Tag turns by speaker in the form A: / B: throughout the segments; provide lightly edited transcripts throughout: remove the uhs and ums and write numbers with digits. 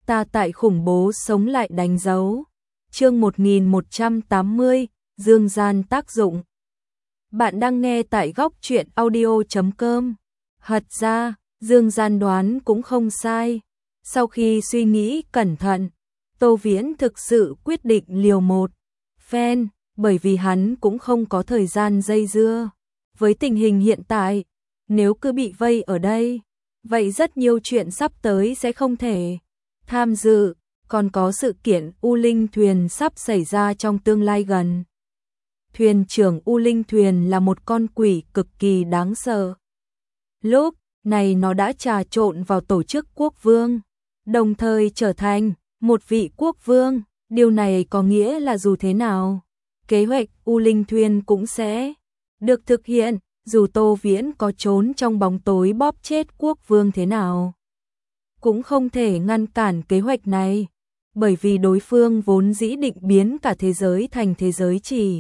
A: ta tại khủng bố sống lại đánh dấu. Chương 1180, dương gian tác dụng. Bạn đang nghe tại góc truyện audio.com. Thật ra, dương gian đoán cũng không sai. Sau khi suy nghĩ cẩn thận, Tô Viễn thực sự quyết định liều một phen, bởi vì hắn cũng không có thời gian dây dưa. Với tình hình hiện tại, nếu cứ bị vây ở đây, vậy rất nhiều chuyện sắp tới sẽ không thể tham dự, còn có sự kiện U Linh Thuyền sắp xảy ra trong tương lai gần. Thuyền trưởng U Linh Thuyền là một con quỷ cực kỳ đáng sợ. Lúc này nó đã trà trộn vào tổ chức quốc vương, đồng thời trở thành một vị quốc vương. Điều này có nghĩa là dù thế nào, kế hoạch U Linh Thuyền cũng sẽ được thực hiện, dù Tô Viễn có trốn trong bóng tối bóp chết quốc vương thế nào. Cũng không thể ngăn cản kế hoạch này, bởi vì đối phương vốn dĩ định biến cả thế giới thành thế giới chỉ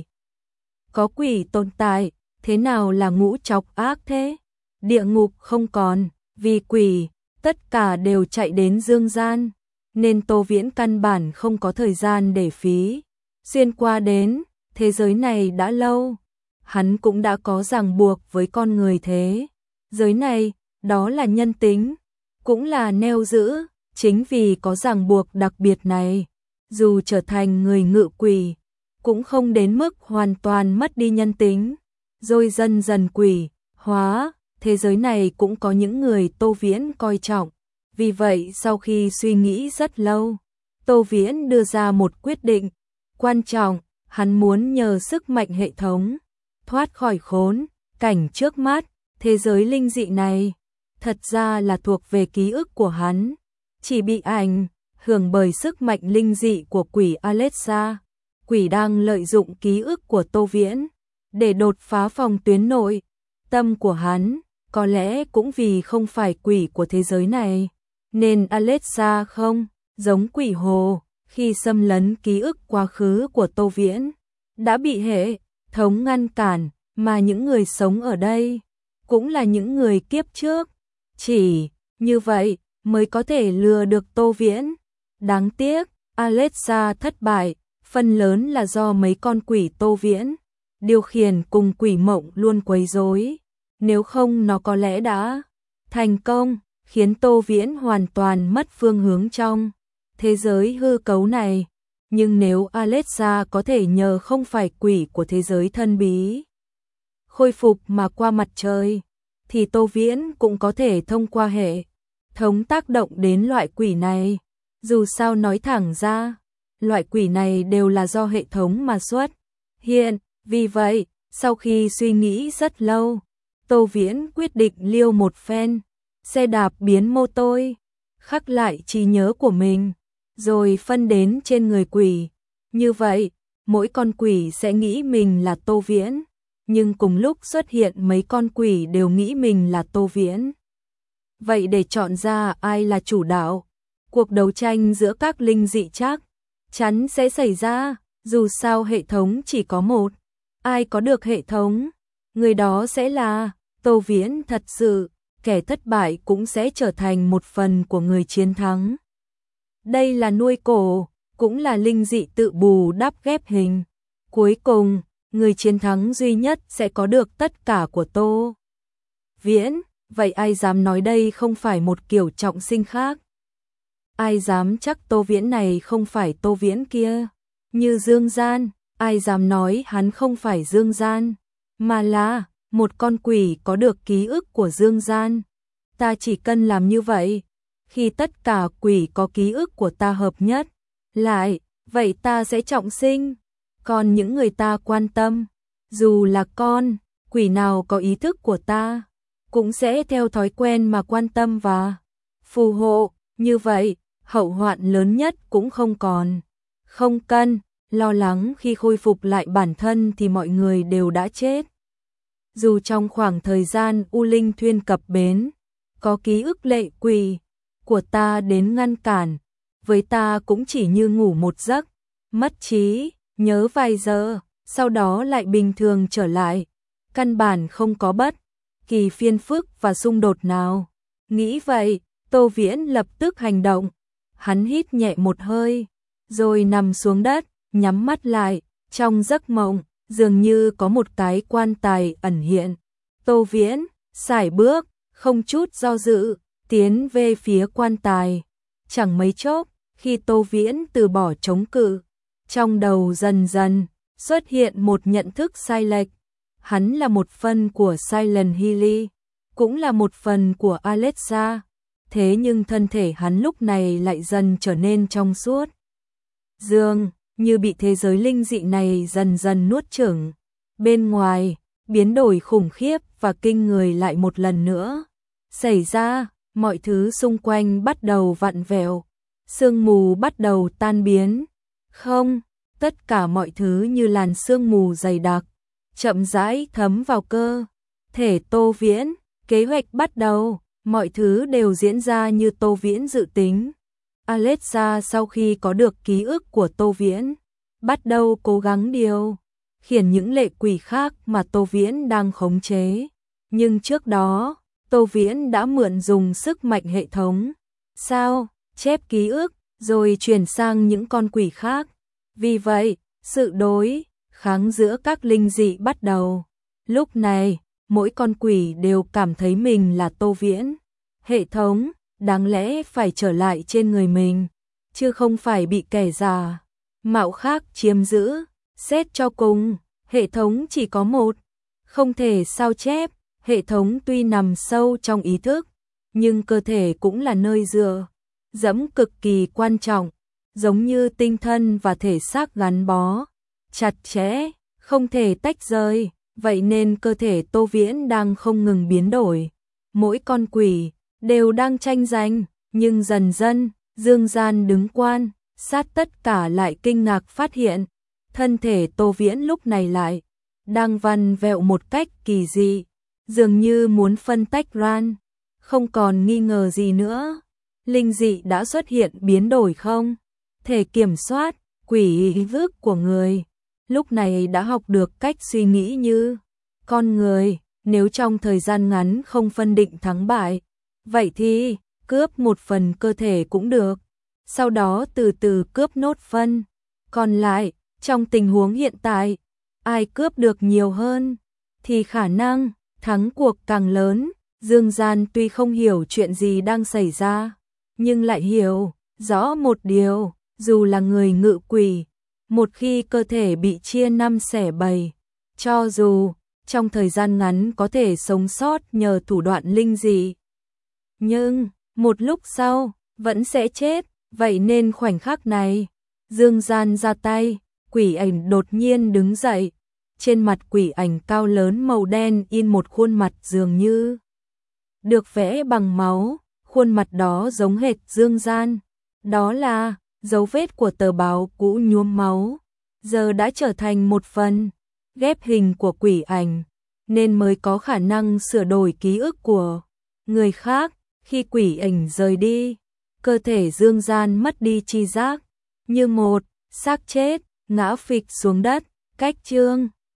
A: có quỷ tồn tại, thế nào là ngũ trọc ác thế? Địa ngục không còn, vì quỷ, tất cả đều chạy đến dương gian, nên Tô Viễn căn bản không có thời gian để phí. Xuyên qua đến thế giới này đã lâu, hắn cũng đã có ràng buộc với con người thế giới này, đó là nhân tính, cũng là neo giữ. Chính vì có ràng buộc đặc biệt này, dù trở thành người ngự quỷ, cũng không đến mức hoàn toàn mất đi nhân tính, rồi dần dần quỷ hóa. Thế giới này cũng có những người Tô Viễn coi trọng. Vì vậy sau khi suy nghĩ rất lâu, Tô Viễn đưa ra một quyết định quan trọng. Hắn muốn nhờ sức mạnh hệ thống thoát khỏi khốn cảnh trước mắt. Thế giới linh dị này thật ra là thuộc về ký ức của hắn, chỉ bị ảnh hưởng bởi sức mạnh linh dị của quỷ Alexa. Quỷ đang lợi dụng ký ức của Tô Viễn để đột phá phòng tuyến nội tâm của hắn. Có lẽ cũng vì không phải quỷ của thế giới này, nên Alexa không giống quỷ hồ, khi xâm lấn ký ức quá khứ của Tô Viễn đã bị hệ thống ngăn cản, mà những người sống ở đây cũng là những người kiếp trước. Chỉ như vậy mới có thể lừa được Tô Viễn. Đáng tiếc, Alexa thất bại, phần lớn là do mấy con quỷ Tô Viễn điều khiển cùng quỷ mộng luôn quấy rối. Nếu không nó có lẽ đã thành công, khiến Tô Viễn hoàn toàn mất phương hướng trong thế giới hư cấu này. Nhưng nếu Alexa có thể nhờ không phải quỷ của thế giới thân bí khôi phục mà qua mặt trời, thì Tô Viễn cũng có thể thông qua hệ thống tác động đến loại quỷ này. Dù sao nói thẳng ra, loại quỷ này đều là do hệ thống mà xuất hiện. Vì vậy, sau khi suy nghĩ rất lâu, Tô Viễn quyết định liêu một phen, xe đạp biến mô tôi, khắc lại trí nhớ của mình, rồi phân đến trên người quỷ. Như vậy, mỗi con quỷ sẽ nghĩ mình là Tô Viễn, nhưng cùng lúc xuất hiện mấy con quỷ đều nghĩ mình là Tô Viễn. Vậy để chọn ra ai là chủ đạo, cuộc đấu tranh giữa các linh dị chắc chắn sẽ xảy ra. Dù sao hệ thống chỉ có một, ai có được hệ thống, người đó sẽ là Tô Viễn thật sự. Kẻ thất bại cũng sẽ trở thành một phần của người chiến thắng. Đây là nuôi cổ, cũng là linh dị tự bù đắp ghép hình. Cuối cùng, người chiến thắng duy nhất sẽ có được tất cả của Tô Viễn. Vậy ai dám nói đây không phải một kiểu trọng sinh khác? Ai dám chắc Tô Viễn này không phải Tô Viễn kia? Như Dương Gian, ai dám nói hắn không phải Dương Gian, mà là một con quỷ có được ký ức của Dương Gian? Ta chỉ cần làm như vậy, khi tất cả quỷ có ký ức của ta hợp nhất lại, vậy ta sẽ trọng sinh. Còn những người ta quan tâm, dù là con quỷ nào có ý thức của ta, cũng sẽ theo thói quen mà quan tâm và phù hộ. Như vậy, hậu hoạn lớn nhất cũng không còn. Không cần lo lắng khi khôi phục lại bản thân thì mọi người đều đã chết. Dù trong khoảng thời gian U Linh Thuyền cập bến, có ký ức lệ quỷ của ta đến ngăn cản, với ta cũng chỉ như ngủ một giấc, mất trí, nhớ vài giờ, sau đó lại bình thường trở lại. Căn bản không có bất kỳ phiền phức và xung đột nào. Nghĩ vậy, Tô Viễn lập tức hành động. Hắn hít nhẹ một hơi, rồi nằm xuống đất, nhắm mắt lại, trong giấc mộng, dường như có một cái quan tài ẩn hiện. Tô Viễn, sải bước, không chút do dự, tiến về phía quan tài. Chẳng mấy chốc, khi Tô Viễn từ bỏ chống cự, trong đầu dần dần xuất hiện một nhận thức sai lệch. Hắn là một phần của Silent Hill, cũng là một phần của Alexa. Thế nhưng thân thể hắn lúc này lại dần trở nên trong suốt. Dường như bị thế giới linh dị này dần dần nuốt chửng. Bên ngoài, biến đổi khủng khiếp và kinh người lại một lần nữa xảy ra, mọi thứ xung quanh bắt đầu vặn vẹo, sương mù bắt đầu tan biến. Không, tất cả mọi thứ như làn sương mù dày đặc, chậm rãi thấm vào cơ thể Tô Viễn. Kế hoạch bắt đầu, mọi thứ đều diễn ra như Tô Viễn dự tính. Alexa sau khi có được ký ức của Tô Viễn, bắt đầu cố gắng điều khiển những lệ quỷ khác mà Tô Viễn đang khống chế. Nhưng trước đó, Tô Viễn đã mượn dùng sức mạnh hệ thống sao chép ký ức, rồi chuyển sang những con quỷ khác. Vì vậy, sự đối kháng giữa các linh dị bắt đầu. Lúc này, mỗi con quỷ đều cảm thấy mình là Tô Viễn. Hệ thống, đáng lẽ phải trở lại trên người mình, chứ không phải bị kẻ giả mạo khác chiếm giữ. Xét cho cùng, hệ thống chỉ có một, không thể sao chép. Hệ thống tuy nằm sâu trong ý thức, nhưng cơ thể cũng là nơi dựa dẫm cực kỳ quan trọng, giống như tinh thần và thể xác gắn bó chặt chẽ, không thể tách rời. Vậy nên cơ thể Tô Viễn đang không ngừng biến đổi. Mỗi con quỷ đều đang tranh giành, nhưng dần dần, Dương Gian đứng quan sát tất cả lại kinh ngạc phát hiện, thân thể Tô Viễn lúc này lại đang vặn vẹo một cách kỳ dị, dường như muốn phân tách ran. Không còn nghi ngờ gì nữa, linh dị đã xuất hiện biến đổi không thể kiểm soát. Quỷ vực của người lúc này đã học được cách suy nghĩ như con người. Nếu trong thời gian ngắn không phân định thắng bại, vậy thì cướp một phần cơ thể cũng được, sau đó từ từ cướp nốt phân còn lại. Trong tình huống hiện tại, ai cướp được nhiều hơn thì khả năng thắng cuộc càng lớn. Dương Gian tuy không hiểu chuyện gì đang xảy ra, nhưng lại hiểu rõ một điều, dù là người ngự quỷ, một khi cơ thể bị chia năm xẻ bảy, cho dù trong thời gian ngắn có thể sống sót nhờ thủ đoạn linh dị, nhưng một lúc sau vẫn sẽ chết. Vậy nên khoảnh khắc này, Dương Gian ra tay, quỷ ảnh đột nhiên đứng dậy. Trên mặt quỷ ảnh cao lớn màu đen in một khuôn mặt dường như được vẽ bằng máu, khuôn mặt đó giống hệt Dương Gian. Đó là dấu vết của tờ báo cũ nhuốm máu, giờ đã trở thành một phần ghép hình của quỷ ảnh, nên mới có khả năng sửa đổi ký ức của người khác. Khi quỷ ảnh rời đi, cơ thể Dương Gian mất đi tri giác, như một xác chết ngã phịch xuống đất. Cách chương